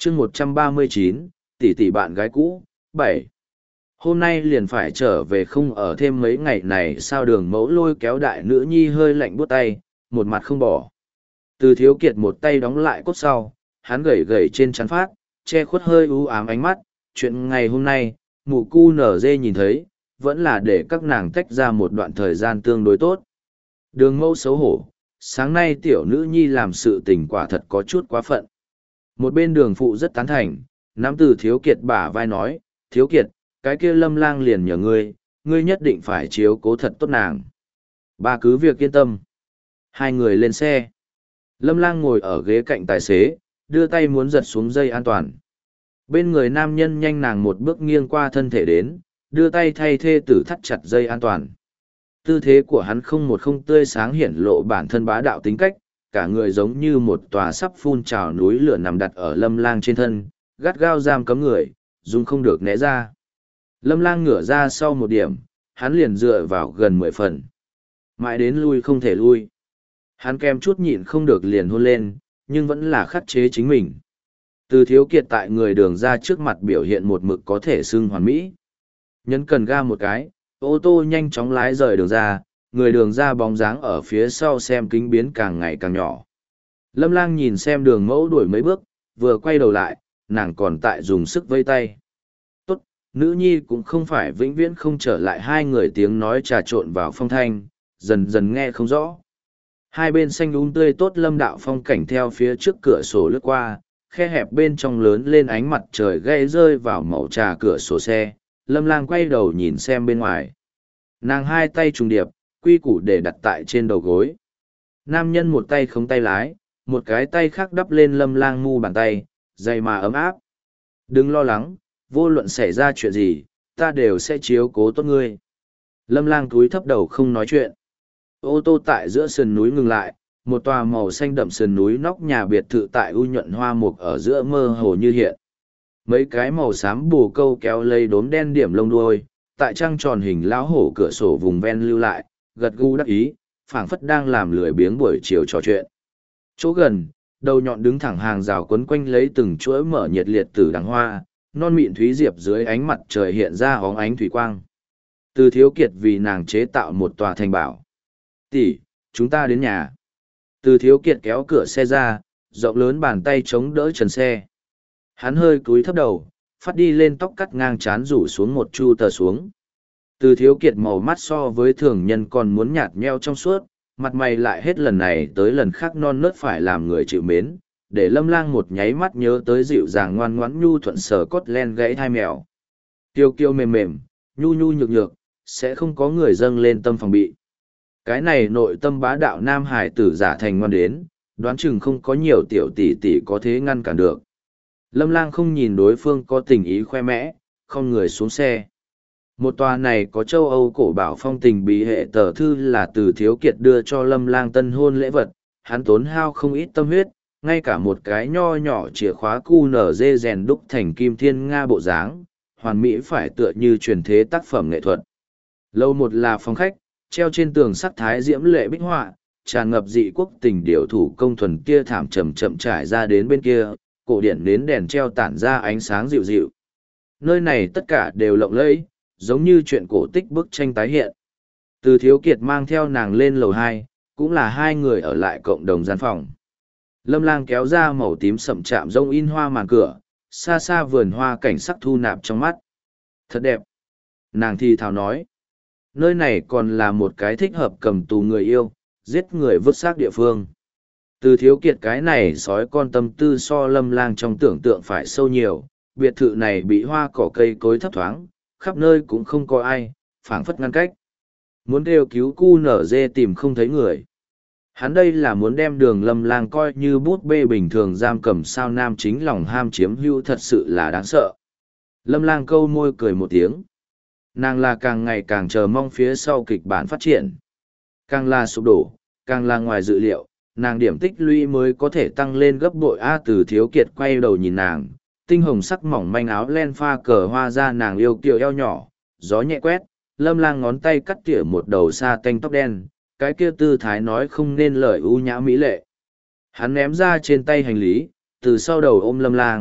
chương 139, tỷ tỷ bạn gái cũ, 7. Hôm nay liền phải trở về không ở thêm mấy ngày này sao Đường Mẫu lôi kéo đại nữ nhi hơi lạnh buốt tay, một mặt không bỏ. Từ Thiếu Kiệt một tay đóng lại cốt sau, hắn gẩy gẩy trên chắn phát, che khuất hơi u ám ánh mắt, chuyện ngày hôm nay, mụ cu nở dê nhìn thấy, vẫn là để các nàng tách ra một đoạn thời gian tương đối tốt. Đường Mẫu xấu hổ, sáng nay tiểu nữ nhi làm sự tình quả thật có chút quá phận. Một bên Đường phụ rất tán thành, nắm Từ Thiếu Kiệt bả vai nói, Thiếu Kiệt, cái kia Lâm Lang liền nhờ ngươi, ngươi nhất định phải chiếu cố thật tốt nàng. Ba cứ việc yên tâm. Hai người lên xe. Lâm Lang ngồi ở ghế cạnh tài xế, đưa tay muốn giật xuống dây an toàn. Bên người nam nhân nhanh nàng một bước nghiêng qua thân thể đến, đưa tay thay thê tử thắt chặt dây an toàn. Tư thế của hắn không tươi sáng hiển lộ bản thân bá đạo tính cách, cả người giống như một tòa sắp phun trào núi lửa nằm đặt ở Lâm Lang trên thân, gắt gao giam cấm người, dung không được né ra. Lâm Lang ngửa ra sau một điểm, hắn liền dựa vào gần 10 phần. Mãi đến lui không thể lui. Hắn kem chút nhịn không được liền hôn lên, nhưng vẫn là khắc chế chính mình. Từ Thiếu Kiệt tại người Đường ra trước mặt biểu hiện một mực có thể xưng hoàn mỹ. Nhấn cần ga một cái, ô tô nhanh chóng lái rời Đường ra, người Đường ra bóng dáng ở phía sau xem kính biến càng ngày càng nhỏ. Lâm Lang nhìn xem Đường Mẫu đuổi mấy bước, vừa quay đầu lại, nàng còn tại dùng sức vây tay. Tốt, nữ nhi cũng không phải vĩnh viễn không trở lại, hai người tiếng nói trà trộn vào phong thanh, dần dần nghe không rõ. Hai bên xanh tươi tốt lâm đạo phong cảnh theo phía trước cửa sổ lướt qua, khe hẹp bên trong lớn lên ánh mặt trời gay rơi vào màu trà cửa sổ xe. Lâm Lang quay đầu nhìn xem bên ngoài. Nàng hai tay trùng điệp, quy củ để đặt tại trên đầu gối. Nam nhân một tay khống tay lái, một cái tay khác đắp lên Lâm Lang mu bàn tay, dày mà ấm áp. Đừng lo lắng, vô luận xảy ra chuyện gì, ta đều sẽ chiếu cố tốt ngươi. Lâm Lang cúi thấp đầu không nói chuyện. Ô tô tại giữa sườn núi ngừng lại, một tòa màu xanh đậm sườn núi nóc nhà biệt thự tại u nhuận hoa mục ở giữa mơ hồ như hiện. Mấy cái màu xám bù câu kéo lây đốm đen điểm lông đuôi, tại trăng tròn hình lão hổ cửa sổ vùng ven lưu lại, gật gù đắc ý, phảng phất đang làm lười biếng buổi chiều trò chuyện. Chỗ gần, đầu nhọn đứng thẳng hàng rào quấn quanh lấy từng chuỗi mở nhiệt liệt từ đằng hoa, non mịn thúy diệp dưới ánh mặt trời hiện ra óng ánh thủy quang. Từ Thiếu Kiệt vì nàng chế tạo một tòa thành bảo. Tỷ, chúng ta đến nhà. Từ Thiếu Kiệt kéo cửa xe ra, rộng lớn bàn tay chống đỡ trần xe. Hắn hơi cúi thấp đầu, phát đi lên tóc cắt ngang chán rủ xuống một chu tờ xuống. Từ Thiếu Kiệt màu mắt so với thường nhân còn muốn nhạt nheo trong suốt, mặt mày lại hết lần này tới lần khác non nớt phải làm người chịu mến, để Lâm Lang một nháy mắt nhớ tới dịu dàng ngoan ngoãn nhu thuận sờ cốt len gãy thai mèo. Kiêu kiêu mềm mềm, nhu nhu nhược nhược, sẽ không có người dâng lên tâm phòng bị. Cái này nội tâm bá đạo nam hải tử giả thành ngoan đến, đoán chừng không có nhiều tiểu tỷ tỷ có thế ngăn cản được. Lâm Lang không nhìn đối phương có tình ý khoe mẽ, không người xuống xe. Một tòa này có châu Âu cổ bảo phong tình bí hệ tờ thư là Từ Thiếu Kiệt đưa cho Lâm Lang tân hôn lễ vật, hắn tốn hao không ít tâm huyết, ngay cả một cái nho nhỏ chìa khóa QNZ rèn đúc thành kim thiên nga bộ dáng, hoàn mỹ phải tựa như truyền thế tác phẩm nghệ thuật. Lâu một là phòng khách, treo trên tường sắc thái diễm lệ bích họa, tràn ngập dị quốc tình điệu thủ công thuần kia thảm chậm chậm trải ra đến bên kia, cổ điển nến đèn treo tản ra ánh sáng dịu dịu. Nơi này tất cả đều lộng lẫy, giống như chuyện cổ tích bức tranh tái hiện. Từ Thiếu Kiệt mang theo nàng lên lầu 2, cũng là hai người ở lại cộng đồng gian phòng. Lâm Lang kéo ra màu tím sậm chạm rông in hoa màn cửa, xa xa vườn hoa cảnh sắc thu nạp trong mắt. Thật đẹp. Nàng thì thào nói. Nơi này còn là một cái thích hợp cầm tù người yêu, giết người vứt xác địa phương. Từ Thiếu Kiệt cái này sói con tâm tư so Lâm Lang trong tưởng tượng phải sâu nhiều, biệt thự này bị hoa cỏ cây cối thấp thoáng, khắp nơi cũng không có ai, phảng phất ngăn cách. Muốn kêu cứu cu nở dê tìm không thấy người. Hắn đây là muốn đem Đường Lâm Lang coi như bút bê bình thường giam cầm sao nam chính lòng ham chiếm hữu, thật sự là đáng sợ. Lâm Lang câu môi cười một tiếng. Nàng là càng ngày càng chờ mong phía sau kịch bản phát triển. Càng là sụp đổ, càng là ngoài dự liệu, nàng điểm tích lũy mới có thể tăng lên gấp bội. Từ Thiếu Kiệt quay đầu nhìn nàng, tinh hồng sắc mỏng manh áo len pha cờ hoa ra nàng yêu kiều eo nhỏ, gió nhẹ quét, Lâm Lang ngón tay cắt tỉa một đầu sa tanh tóc đen, cái kia tư thái nói không nên lời ưu nhã mỹ lệ. Hắn ném ra trên tay hành lý, từ sau đầu ôm Lâm Lang,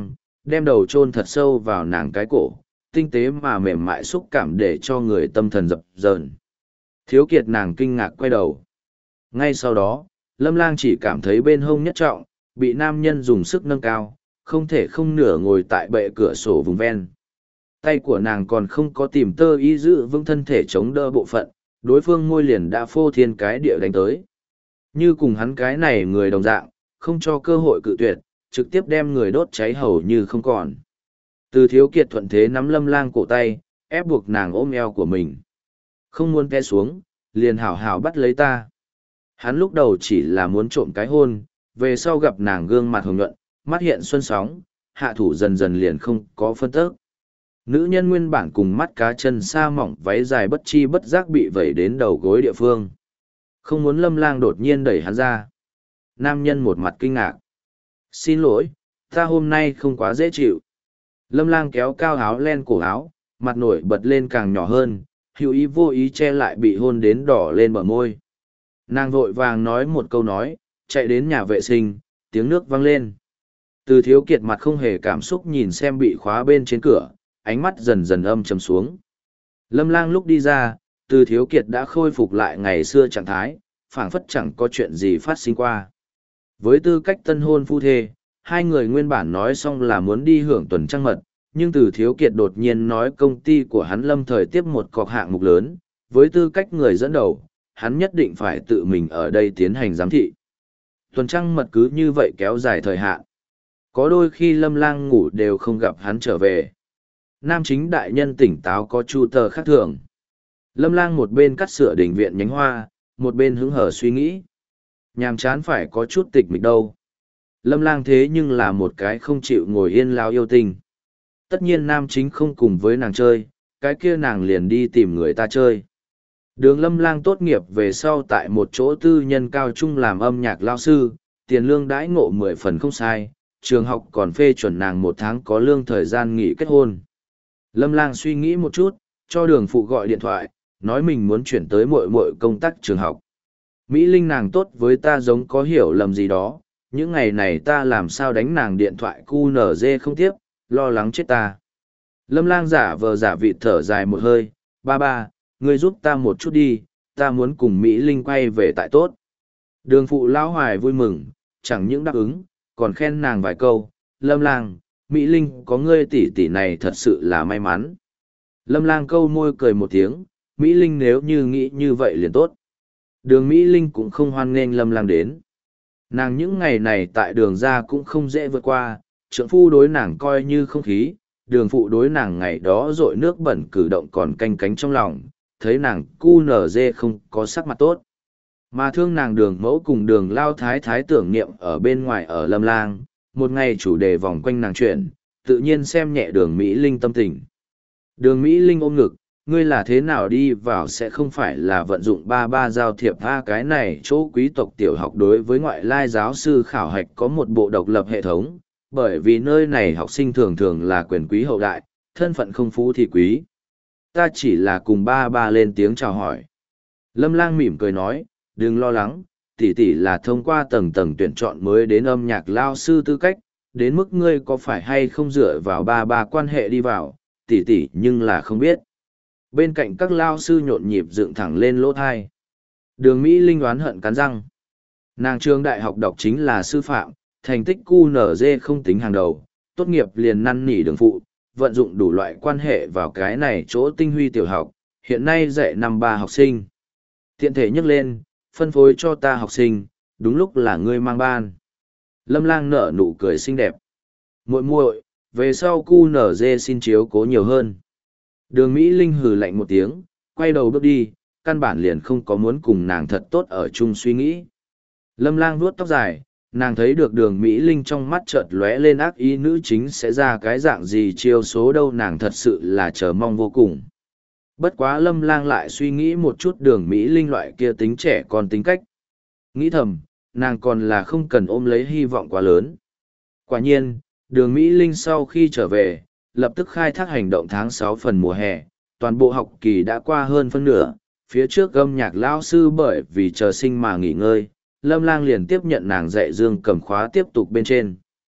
đem đầu chôn thật sâu vào nàng cái cổ, tinh tế mà mềm mại xúc cảm để cho người tâm thần dập dờn. Thiếu kiệt nàng kinh ngạc quay đầu. Ngay sau đó, Lâm Lang chỉ cảm thấy bên hông nhất trọng, bị nam nhân dùng sức nâng cao, không thể không nửa ngồi tại bệ cửa sổ vùng ven. Tay của nàng còn không có tìm tơ y giữ vững thân thể chống đỡ bộ phận, đối phương môi liền đã phô thiên cái địa đánh tới. Như cùng hắn cái này người đồng dạng, không cho cơ hội cự tuyệt, trực tiếp đem người đốt cháy hầu như không còn. Từ Thiếu Kiệt thuận thế nắm Lâm Lang cổ tay, ép buộc nàng ôm eo của mình. Không muốn té xuống, liền hảo hảo bắt lấy ta. Hắn lúc đầu chỉ là muốn trộm cái hôn, về sau gặp nàng gương mặt hồng nhuận, mắt hiện xuân sóng, hạ thủ dần dần liền không có phân tức. Nữ nhân nguyên bản cùng mắt cá chân sa mỏng váy dài bất chi bất giác bị vẩy đến đầu gối địa phương. Không muốn Lâm Lang đột nhiên đẩy hắn ra. Nam nhân một mặt kinh ngạc. Xin lỗi, ta hôm nay không quá dễ chịu. Lâm Lang kéo cao áo len cổ áo, mặt nổi bật lên càng nhỏ hơn, hữu ý vô ý che lại bị hôn đến đỏ lên bờ môi. Nàng vội vàng nói một câu nói, chạy đến nhà vệ sinh, tiếng nước vang lên. Từ Thiếu Kiệt mặt không hề cảm xúc nhìn xem bị khóa bên trên cửa, ánh mắt dần dần âm trầm xuống. Lâm Lang lúc đi ra, Từ Thiếu Kiệt đã khôi phục lại ngày xưa trạng thái, phảng phất chẳng có chuyện gì phát sinh qua. Với tư cách tân hôn phu thê, hai người nguyên bản nói xong là muốn đi hưởng tuần trăng mật, nhưng Từ Thiếu Kiệt đột nhiên nói công ty của hắn lâm thời tiếp một cọc hạng mục lớn, với tư cách người dẫn đầu, hắn nhất định phải tự mình ở đây tiến hành giám thị. Tuần trăng mật cứ như vậy kéo dài thời hạn. Có đôi khi Lâm Lang ngủ đều không gặp hắn trở về. Nam chính đại nhân tỉnh táo có chu tờ khác thường. Lâm Lang một bên cắt sửa đình viện nhánh hoa, một bên hứng hở suy nghĩ. Nhàm chán phải có chút tịch mịch đâu. Lâm Lang thế nhưng là một cái không chịu ngồi yên lao yêu tình. Tất nhiên nam chính không cùng với nàng chơi, cái kia nàng liền đi tìm người ta chơi. Đường Lâm Lang tốt nghiệp về sau tại một chỗ tư nhân cao trung làm âm nhạc lao sư, tiền lương đãi ngộ 10 phần không sai, trường học còn phê chuẩn nàng 1 tháng có lương thời gian nghỉ kết hôn. Lâm Lang suy nghĩ một chút, cho đường phụ gọi điện thoại, nói mình muốn chuyển tới muội muội công tác trường học. Mỹ Linh nàng tốt với ta giống có hiểu lầm gì đó, những ngày này ta làm sao đánh nàng điện thoại QNZ không tiếp, lo lắng chết ta. Lâm Lang giả vờ giả vịt thở dài một hơi, ba, ngươi giúp ta một chút đi, ta muốn cùng Mỹ Linh quay về tại tốt. Đường phụ lão hoài vui mừng, chẳng những đáp ứng, còn khen nàng vài câu, Lâm Lang, Mỹ Linh có ngươi tỷ tỷ này thật sự là may mắn. Lâm Lang câu môi cười một tiếng, Mỹ Linh nếu như nghĩ như vậy liền tốt. Đường Mỹ Linh cũng không hoan nghênh Lâm Lang đến. Nàng những ngày này tại đường ra cũng không dễ vượt qua, trượng phu đối nàng coi như không khí, đường phụ đối nàng ngày đó rội nước bẩn cử động còn canh cánh trong lòng, thấy nàng cu nở dê không có sắc mặt tốt. Mà thương nàng đường mẫu cùng đường lao thái thái tưởng niệm ở bên ngoài ở Lâm Lang, một ngày chủ đề vòng quanh nàng chuyển, tự nhiên xem nhẹ đường Mỹ Linh tâm tình. Đường Mỹ Linh ôm ngực, ngươi là thế nào đi vào sẽ không phải là vận dụng ba giao thiệp cái này chỗ quý tộc tiểu học đối với ngoại lai giáo sư khảo hạch có một bộ độc lập hệ thống, bởi vì nơi này học sinh thường thường là quyền quý hậu đại, thân phận không phú thì quý. Ta chỉ là cùng ba lên tiếng chào hỏi. Lâm Lang mỉm cười nói, đừng lo lắng, tỷ tỷ là thông qua tầng tuyển chọn mới đến âm nhạc lao sư tư cách, đến mức ngươi có phải hay không dựa vào ba quan hệ đi vào, tỷ nhưng là không biết. Bên cạnh các lao sư nhộn nhịp dựng thẳng lên lỗ thai. Đường Mỹ Linh oán hận cắn răng. Nàng trường đại học đọc chính là sư phạm, thành tích QNZ không tính hàng đầu, tốt nghiệp liền năn nỉ đường phụ, vận dụng đủ loại quan hệ vào cái này chỗ tinh huy tiểu học, hiện nay dạy 5-3 học sinh. Tiện thể nhắc lên, phân phối cho ta học sinh, đúng lúc là ngươi mang ban. Lâm Lang nở nụ cười xinh đẹp. Muội muội, về sau QNZ xin chiếu cố nhiều hơn. Đường Mỹ Linh hừ lạnh một tiếng, quay đầu bước đi, căn bản liền không có muốn cùng nàng thật tốt ở chung suy nghĩ. Lâm Lang vuốt tóc dài, nàng thấy được đường Mỹ Linh trong mắt chợt lóe lên ác ý nữ chính sẽ ra cái dạng gì chiêu số đâu, nàng thật sự là chờ mong vô cùng. Bất quá Lâm Lang lại suy nghĩ một chút đường Mỹ Linh loại kia tính trẻ con tính cách. Nghĩ thầm, nàng còn là không cần ôm lấy hy vọng quá lớn. Quả nhiên, đường Mỹ Linh sau khi trở về, lập tức khai thác hành động tháng 6 phần mùa hè, toàn bộ học kỳ đã qua hơn phân nửa, phía trước âm nhạc lao sư bởi vì chờ sinh mà nghỉ ngơi, Lâm Lang liền tiếp nhận nàng dạy dương cầm khóa tiếp tục bên trên.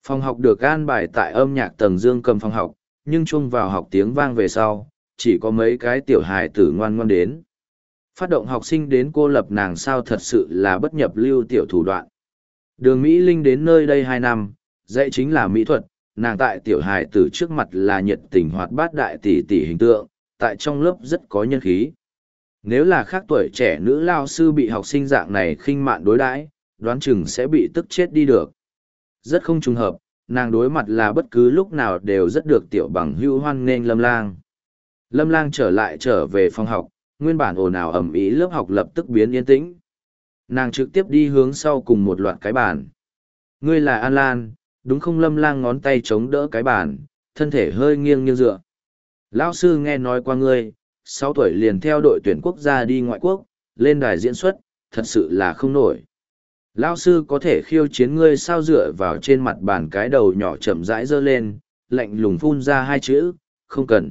Phòng học được an bài tại âm nhạc tầng dương cầm phòng học, nhưng chuông vào học tiếng vang về sau, chỉ có mấy cái tiểu hài tử ngoan ngoan đến. Phát động học sinh đến cô lập nàng sao thật sự là bất nhập lưu tiểu thủ đoạn. Đường Mỹ Linh đến nơi đây 2 năm, dạy chính là mỹ thuật, nàng tại tiểu hài tử trước mặt là nhiệt tình hoạt bát đại tỷ tỷ hình tượng, tại trong lớp rất có nhân khí. Nếu là khác tuổi trẻ nữ lao sư bị học sinh dạng này khinh mạn đối đãi, đoán chừng sẽ bị tức chết đi được. Rất không trùng hợp, nàng đối mặt là bất cứ lúc nào đều rất được tiểu bằng hữu hoan nghênh Lâm Lang. Lâm Lang trở về phòng học, nguyên bản ồn ào ầm ĩ lớp học lập tức biến yên tĩnh. Nàng trực tiếp đi hướng sau cùng một loạt cái bàn. Ngươi là An Lan, đúng không? Lâm Lang ngón tay chống đỡ cái bàn, thân thể hơi nghiêng như dựa. Lão sư nghe nói qua ngươi, 6 tuổi liền theo đội tuyển quốc gia đi ngoại quốc, lên đài diễn xuất, thật sự là không nổi. Lão sư có thể khiêu chiến ngươi sao? Dựa vào trên mặt bàn cái đầu nhỏ chậm rãi giơ lên, lạnh lùng phun ra 2 chữ, không cần.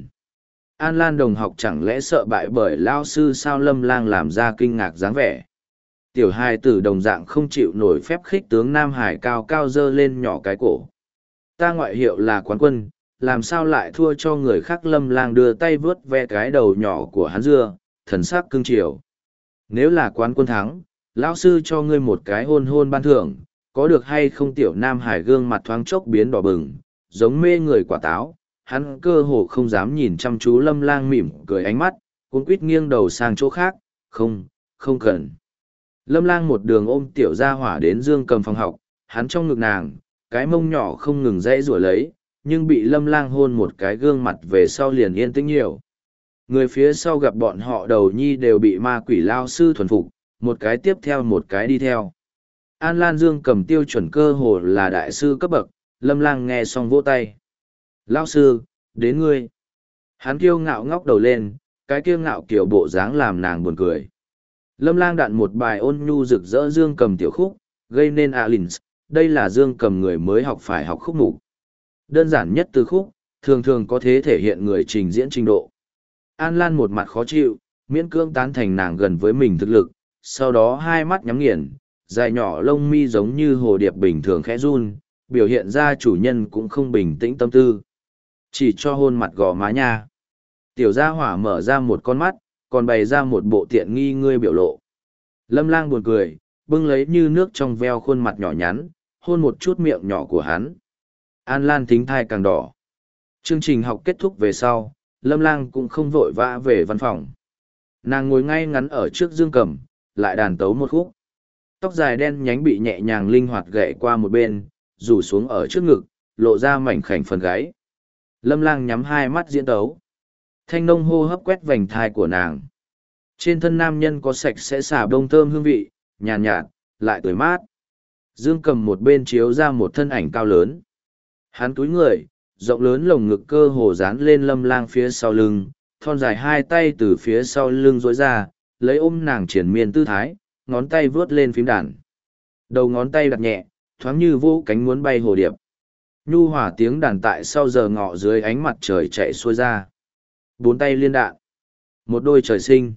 An Lan đồng học chẳng lẽ sợ bại bởi lão sư sao? Lâm Lang làm ra kinh ngạc dáng vẻ. Tiểu hài tử đồng dạng không chịu nổi phép khích tướng Nam Hải cao cao giơ lên nhỏ cái cổ. Ta ngoại hiệu là quán quân, làm sao lại thua cho người khác? Lâm Lang đưa tay vướt ve cái đầu nhỏ của hắn dưa, thần sắc cưng chiều. Nếu là quán quân thắng, lão sư cho ngươi một cái hôn hôn ban thưởng, có được hay không? Tiểu Nam Hải gương mặt thoáng chốc biến đỏ bừng, giống mê người quả táo, hắn cơ hồ không dám nhìn chăm chú Lâm Lang mỉm cười ánh mắt, cuống quýt nghiêng đầu sang chỗ khác, không cần. Lâm Lang một đường ôm tiểu gia hỏa đến dương cầm phòng học, hắn trong ngực nàng, cái mông nhỏ không ngừng dãy rủa lấy, nhưng bị Lâm Lang hôn một cái gương mặt về sau liền yên tĩnh nhiều. Người phía sau gặp bọn họ đầu nhi đều bị ma quỷ lao sư thuần phục, một cái tiếp theo một cái đi theo. An Lan dương cầm tiêu chuẩn cơ hồ là đại sư cấp bậc, Lâm Lang nghe xong vỗ tay. Lao sư, đến ngươi. Hắn kiêu ngạo ngóc đầu lên, cái kiêu ngạo kiểu bộ dáng làm nàng buồn cười. Lâm Lang đạn một bài ôn nhu rực rỡ dương cầm tiểu khúc, gây nên Alins, đây là dương cầm người mới học phải học khúc mục. Đơn giản nhất từ khúc, thường thường có thể thể hiện người trình diễn trình độ. An Lan một mặt khó chịu, miễn cưỡng tán thành nàng gần với mình thực lực, sau đó hai mắt nhắm nghiền, dài nhỏ lông mi giống như hồ điệp bình thường khẽ run, biểu hiện ra chủ nhân cũng không bình tĩnh tâm tư. Chỉ cho hôn mặt gò má nha. Tiểu gia hỏa mở ra một con mắt, còn bày ra một bộ tiện nghi ngươi biểu lộ. Lâm Lang buồn cười, bưng lấy như nước trong veo khuôn mặt nhỏ nhắn, hôn một chút miệng nhỏ của hắn. An Lan thính thai càng đỏ. Chương trình học kết thúc về sau, Lâm Lang cũng không vội vã về văn phòng. Nàng ngồi ngay ngắn ở trước dương cầm, lại đàn tấu một khúc. Tóc dài đen nhánh bị nhẹ nhàng linh hoạt gậy qua một bên, rủ xuống ở trước ngực, lộ ra mảnh khảnh phần gáy. Lâm Lang nhắm hai mắt diễn tấu. Thanh nông hô hấp quét vành thai của nàng. Trên thân nam nhân có sạch sẽ xả bông thơm hương vị, nhàn nhạt, lại tươi mát. Dương cầm một bên chiếu ra một thân ảnh cao lớn. Hắn túi người, rộng lớn lồng ngực cơ hồ dán lên Lâm Lang phía sau lưng, thon dài hai tay từ phía sau lưng duỗi ra, lấy ôm nàng triển miên tư thái, ngón tay vướt lên phím đàn. Đầu ngón tay đặt nhẹ, thoáng như vô cánh muốn bay hồ điệp. Nhu hòa tiếng đàn tại sau giờ ngọ dưới ánh mặt trời chạy xuôi ra. 4 tay liên đạn. Một đôi trời sinh.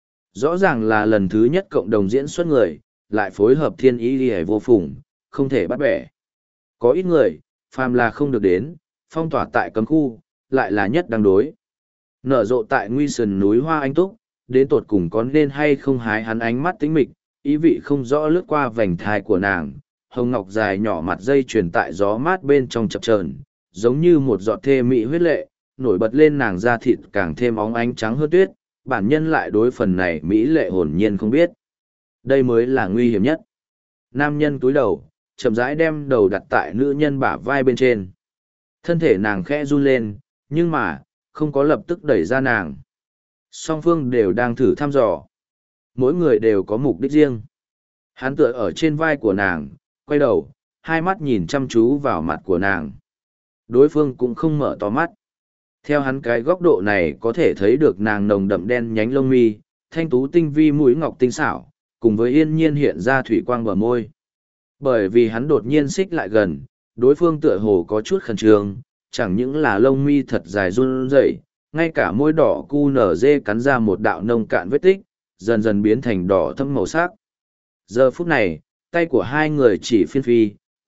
Rõ ràng là lần thứ nhất cộng đồng diễn xuất người, lại phối hợp thiên ý đi vô phùng, không thể bắt bẻ. Có ít người, phàm là không được đến, phong tỏa tại cấm khu, lại là nhất đang đối. Nở rộ tại nguy sườn núi hoa anh túc, đến tột cùng có nên hay không hái hắn ánh mắt tĩnh mịch, ý vị không rõ lướt qua vành thai của nàng, hồng ngọc dài nhỏ mặt dây truyền tại gió mát bên trong chập chờn, giống như một giọt thê mị huyết lệ, nổi bật lên nàng da thịt càng thêm óng ánh trắng hơn tuyết, bản nhân lại đối phần này mỹ lệ hồn nhiên không biết. Đây mới là nguy hiểm nhất. Nam nhân cúi đầu, chậm rãi đem đầu đặt tại nữ nhân bả vai bên trên. Thân thể nàng khẽ run lên, nhưng mà, không có lập tức đẩy ra nàng. Song phương đều đang thử thăm dò. Mỗi người đều có mục đích riêng. Hắn tựa ở trên vai của nàng, quay đầu, hai mắt nhìn chăm chú vào mặt của nàng. Đối phương cũng không mở to mắt. Theo hắn cái góc độ này có thể thấy được nàng nồng đậm đen nhánh lông mi, thanh tú tinh vi mũi ngọc tinh xảo, cùng với yên nhiên hiện ra thủy quang bờ môi. Bởi vì hắn đột nhiên xích lại gần, đối phương tựa hồ có chút khẩn trương, chẳng những là lông mi thật dài run rẩy, ngay cả môi đỏ cu nở dê cắn ra một đạo nông cạn vết tích, dần dần biến thành đỏ thâm màu sắc. Giờ phút này, tay của hai người chỉ phiên phi,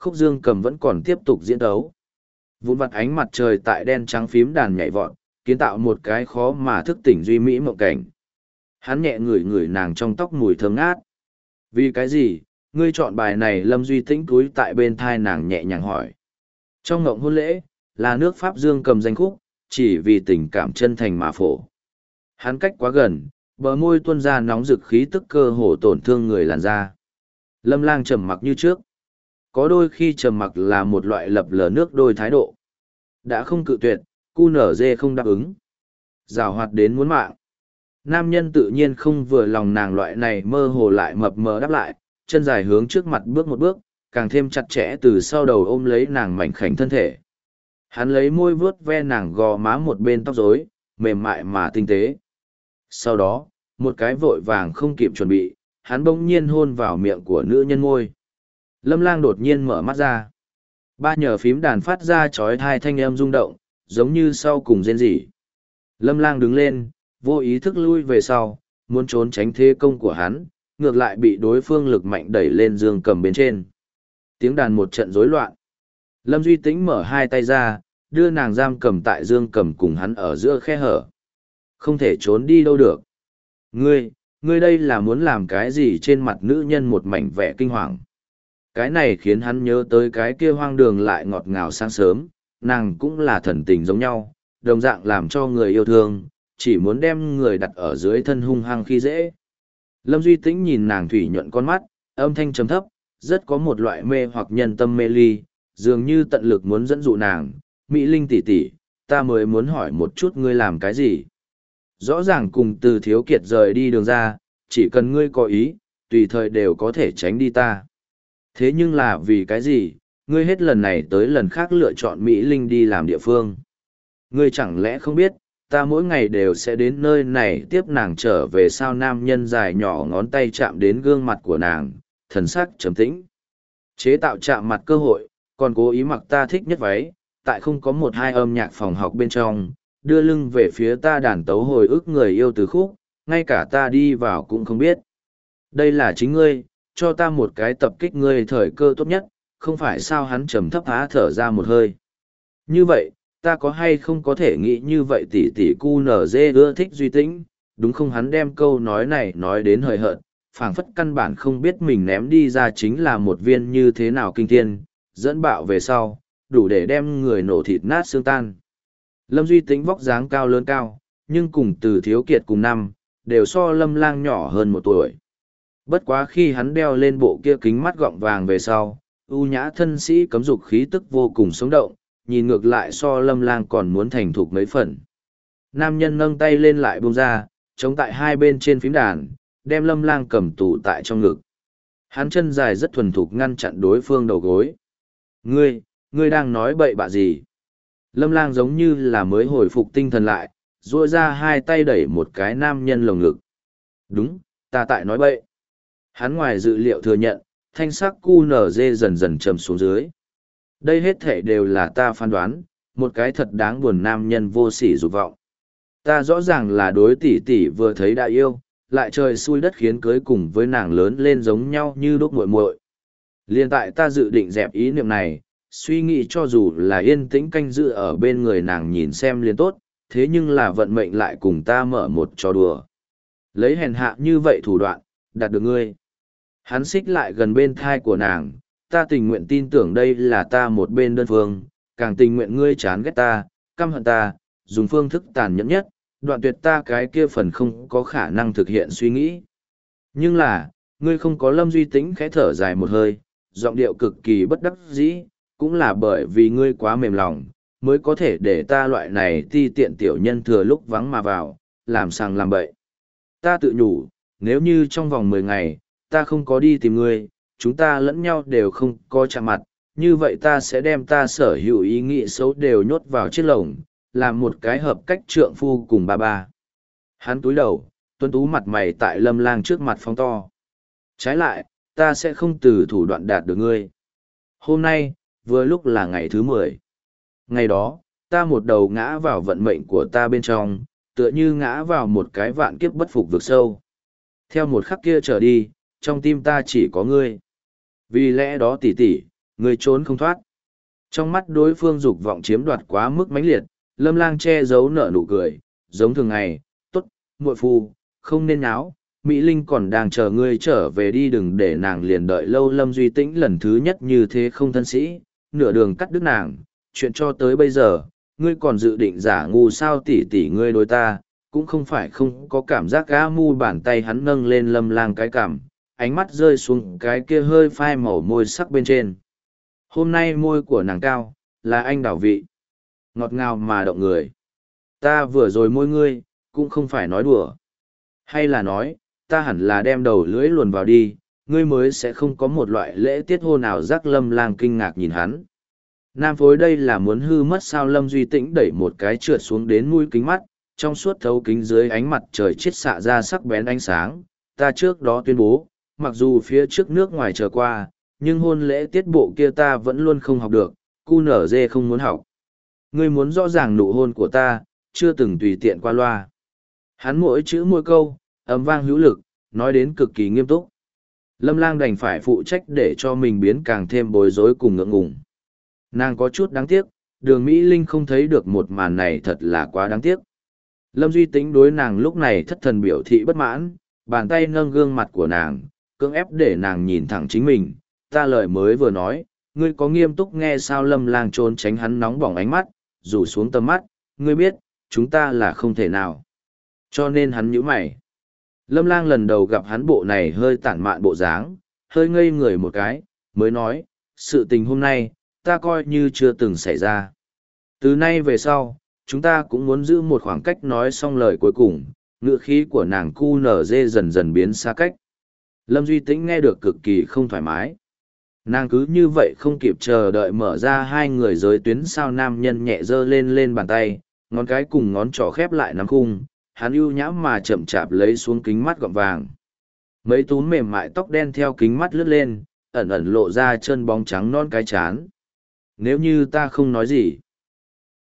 khúc dương cầm vẫn còn tiếp tục diễn đấu. Vụn vặt ánh mặt trời tại đen trắng phím đàn nhảy vọt, kiến tạo một cái khó mà thức tỉnh duy mỹ mộng cảnh. Hắn nhẹ ngửi ngửi nàng trong tóc mùi thơm ngát. Vì cái gì, ngươi chọn bài này? Lâm Duy Tĩnh cúi tại bên thai nàng nhẹ nhàng hỏi. Trong ngộng hôn lễ, là nước Pháp Dương cầm danh khúc, chỉ vì tình cảm chân thành mà phổ. Hắn cách quá gần, bờ môi tuôn ra nóng rực khí tức cơ hồ tổn thương người làn da. Lâm Lang trầm mặc như trước. Có đôi khi trầm mặc là một loại lập lờ nước đôi thái độ. Đã không cự tuyệt, cu nở dê không đáp ứng. Giảo hoạt đến muốn mạng. Nam nhân tự nhiên không vừa lòng nàng loại này mơ hồ lại mập mờ đáp lại, chân dài hướng trước mặt bước một bước, càng thêm chặt chẽ từ sau đầu ôm lấy nàng mảnh khảnh thân thể. Hắn lấy môi vuốt ve nàng gò má một bên tóc rối, mềm mại mà tinh tế. Sau đó, một cái vội vàng không kịp chuẩn bị, hắn bỗng nhiên hôn vào miệng của nữ nhân môi. Lâm Lang đột nhiên mở mắt ra. Ba nhờ phím đàn phát ra chói tai thanh âm rung động, giống như sau cùng rên rỉ. Lâm Lang đứng lên, vô ý thức lui về sau, muốn trốn tránh thế công của hắn, ngược lại bị đối phương lực mạnh đẩy lên dương cầm bên trên. Tiếng đàn một trận rối loạn. Lâm Duy Tĩnh mở hai tay ra, đưa nàng giam cầm tại dương cầm cùng hắn ở giữa khe hở. Không thể trốn đi đâu được. Ngươi đây là muốn làm cái gì? Trên mặt nữ nhân một mảnh vẻ kinh hoàng. Cái này khiến hắn nhớ tới cái kia hoang đường lại ngọt ngào sáng sớm, nàng cũng là thần tình giống nhau, đồng dạng làm cho người yêu thương, chỉ muốn đem người đặt ở dưới thân hung hăng khi dễ. Lâm Duy Tĩnh nhìn nàng thủy nhuận con mắt, âm thanh trầm thấp, rất có một loại mê hoặc nhân tâm mê ly, dường như tận lực muốn dẫn dụ nàng. Mỹ Linh tỷ tỷ, ta mới muốn hỏi một chút ngươi làm cái gì? Rõ ràng cùng Từ Thiếu Kiệt rời đi đường ra, chỉ cần ngươi có ý, tùy thời đều có thể tránh đi ta. Thế nhưng là vì cái gì, ngươi hết lần này tới lần khác lựa chọn Mỹ Linh đi làm địa phương? Ngươi chẳng lẽ không biết, ta mỗi ngày đều sẽ đến nơi này tiếp nàng trở về sao? Nam nhân dài nhỏ ngón tay chạm đến gương mặt của nàng, thần sắc trầm tĩnh. Chế tạo chạm mặt cơ hội, còn cố ý mặc ta thích nhất váy, tại không có một hai âm nhạc phòng học bên trong, đưa lưng về phía ta đàn tấu hồi ức người yêu từ khúc, ngay cả ta đi vào cũng không biết. Đây là chính ngươi, cho ta một cái tập kích ngươi thời cơ tốt nhất, không phải sao? Hắn trầm thấp há thở ra một hơi. Như vậy, ta có hay không có thể nghĩ như vậy? Tỷ tỷ cu nở dê ưa thích Duy Tĩnh, đúng không? Hắn đem câu nói này nói đến hời hợt, phảng phất căn bản không biết mình ném đi ra chính là một viên như thế nào kinh thiên, dẫn bạo về sau, đủ để đem người nổ thịt nát xương tan. Lâm Duy Tĩnh vóc dáng cao lớn cao, nhưng cùng Từ Thiếu Kiệt cùng năm, đều so Lâm Lang nhỏ hơn một tuổi. Bất quá khi hắn đeo lên bộ kia kính mắt gọng vàng về sau, ưu nhã thân sĩ cấm dục khí tức vô cùng sống động, nhìn ngược lại so Lâm Lang còn muốn thành thục mấy phần. Nam nhân nâng tay lên lại buông ra, chống tại hai bên trên phím đàn, đem Lâm Lang cầm tù tại trong ngực. Hắn chân dài rất thuần thục ngăn chặn đối phương đầu gối. Ngươi đang nói bậy bạ gì? Lâm Lang giống như là mới hồi phục tinh thần lại, duỗi ra hai tay đẩy một cái nam nhân lồng ngực. Đúng, ta tại nói bậy. Hắn ngoài dự liệu thừa nhận, thanh sắc cu nở dê dần dần trầm xuống dưới. Đây hết thể đều là ta phán đoán, một cái thật đáng buồn nam nhân vô sỉ dục vọng. Ta rõ ràng là đối tỷ tỷ vừa thấy đã yêu, lại trời xui đất khiến cưới cùng với nàng lớn lên giống nhau như đúc muội muội. Liên tại ta dự định dẹp ý niệm này, suy nghĩ cho dù là yên tĩnh canh giữ ở bên người nàng nhìn xem liền tốt, thế nhưng là vận mệnh lại cùng ta mở một trò đùa. Lấy hèn hạ như vậy thủ đoạn, đạt được ngươi. Hắn xích lại gần bên thai của nàng, ta tình nguyện tin tưởng đây là ta một bên đơn phương, càng tình nguyện ngươi chán ghét ta, căm hận ta, dùng phương thức tàn nhẫn nhất, đoạn tuyệt ta cái kia phần không có khả năng thực hiện suy nghĩ. Nhưng là, ngươi không có. Lâm Duy Tĩnh khẽ thở dài một hơi, giọng điệu cực kỳ bất đắc dĩ, cũng là bởi vì ngươi quá mềm lòng, mới có thể để ta loại này ti tiện tiểu nhân thừa lúc vắng mà vào, làm sàng làm bậy. Ta tự nhủ, nếu như trong vòng 10 ngày, ta không có đi tìm ngươi, chúng ta lẫn nhau đều không có chạm mặt, như vậy ta sẽ đem ta sở hữu ý nghĩ xấu đều nhốt vào chiếc lồng, làm một cái hợp cách trượng phu cùng ba ba. Hắn túi đầu, tuấn tú mặt mày tại Lâm Lang trước mặt phóng to. Trái lại, ta sẽ không từ thủ đoạn đạt được ngươi. Hôm nay, vừa lúc là ngày thứ 10. Ngày đó, ta một đầu ngã vào vận mệnh của ta bên trong, tựa như ngã vào một cái vạn kiếp bất phục vực sâu. Theo một khắc kia trở đi, trong tim ta chỉ có ngươi. Vì lẽ đó tỷ tỷ, Người trốn không thoát. Trong mắt đối phương dục vọng chiếm đoạt quá mức mãnh liệt, Lâm Lang che giấu nở nụ cười, giống thường ngày, tốt, muội phu, không nên náo, Mỹ Linh còn đang chờ ngươi trở về đi, đừng để nàng liền đợi lâu. Lâm Duy Tĩnh lần thứ nhất như thế không thân sĩ, nửa đường cắt đứt nàng, chuyện cho tới bây giờ, ngươi còn dự định giả ngu sao? Tỷ tỷ ngươi đối ta, cũng không phải không có cảm giác. Gã mu bàn tay hắn nâng lên Lâm Lang cái cằm, ánh mắt rơi xuống cái kia hơi phai màu môi sắc bên trên. Hôm nay môi của nàng cao, là anh đảo vị, ngọt ngào mà động người. Ta vừa rồi môi ngươi, cũng không phải nói đùa. Hay là nói, ta hẳn là đem đầu lưỡi luồn vào đi, ngươi mới sẽ không có một loại lễ tiết hôn nào? Giác Lâm Lang kinh ngạc nhìn hắn. Nam phối đây là muốn hư mất sao? Lâm Duy Tĩnh đẩy một cái trượt xuống đến mũi kính mắt, trong suốt thấu kính dưới ánh mặt trời chiết xạ ra sắc bén ánh sáng. Ta trước đó tuyên bố, mặc dù phía trước nước ngoài chờ qua, nhưng hôn lễ tiết bộ kia ta vẫn luôn không học được, cu nở dê không muốn học. Ngươi muốn rõ ràng nụ hôn của ta, chưa từng tùy tiện qua loa. Hắn mỗi chữ mỗi câu, ấm vang hữu lực, nói đến cực kỳ nghiêm túc. Lâm Lang đành phải phụ trách để cho mình biến càng thêm bối rối cùng ngượng ngùng. Nàng có chút đáng tiếc, Đường Mỹ Linh không thấy được một màn này thật là quá đáng tiếc. Lâm Duy Tĩnh đối nàng lúc này thất thần biểu thị bất mãn, bàn tay nâng gương mặt của nàng, cưỡng ép để nàng nhìn thẳng chính mình. Ta lời mới vừa nói, ngươi có nghiêm túc nghe sao? Lâm Lang trốn tránh hắn nóng bỏng ánh mắt, rủ xuống tầm mắt, ngươi biết, chúng ta là không thể nào. Cho nên hắn nhíu mày. Lâm Lang lần đầu gặp hắn bộ này hơi tản mạn bộ dáng, hơi ngây người một cái, mới nói, sự tình hôm nay, ta coi như chưa từng xảy ra. Từ nay về sau, chúng ta cũng muốn giữ một khoảng cách. Nói xong lời cuối cùng, ngữ khí của nàng cu nở dê dần dần biến xa cách. Lâm Duy Tĩnh nghe được cực kỳ không thoải mái. Nàng cứ như vậy không kịp chờ đợi mở ra hai người giới tuyến sao? Nam nhân nhẹ giơ lên bàn tay, ngón cái cùng ngón trỏ khép lại nắm khung, hắn ưu nhã mà chậm chạp lấy xuống kính mắt gọng vàng. Mấy túm mềm mại tóc đen theo kính mắt lướt lên, ẩn ẩn lộ ra chân bóng trắng non cái chán. Nếu như ta không nói gì,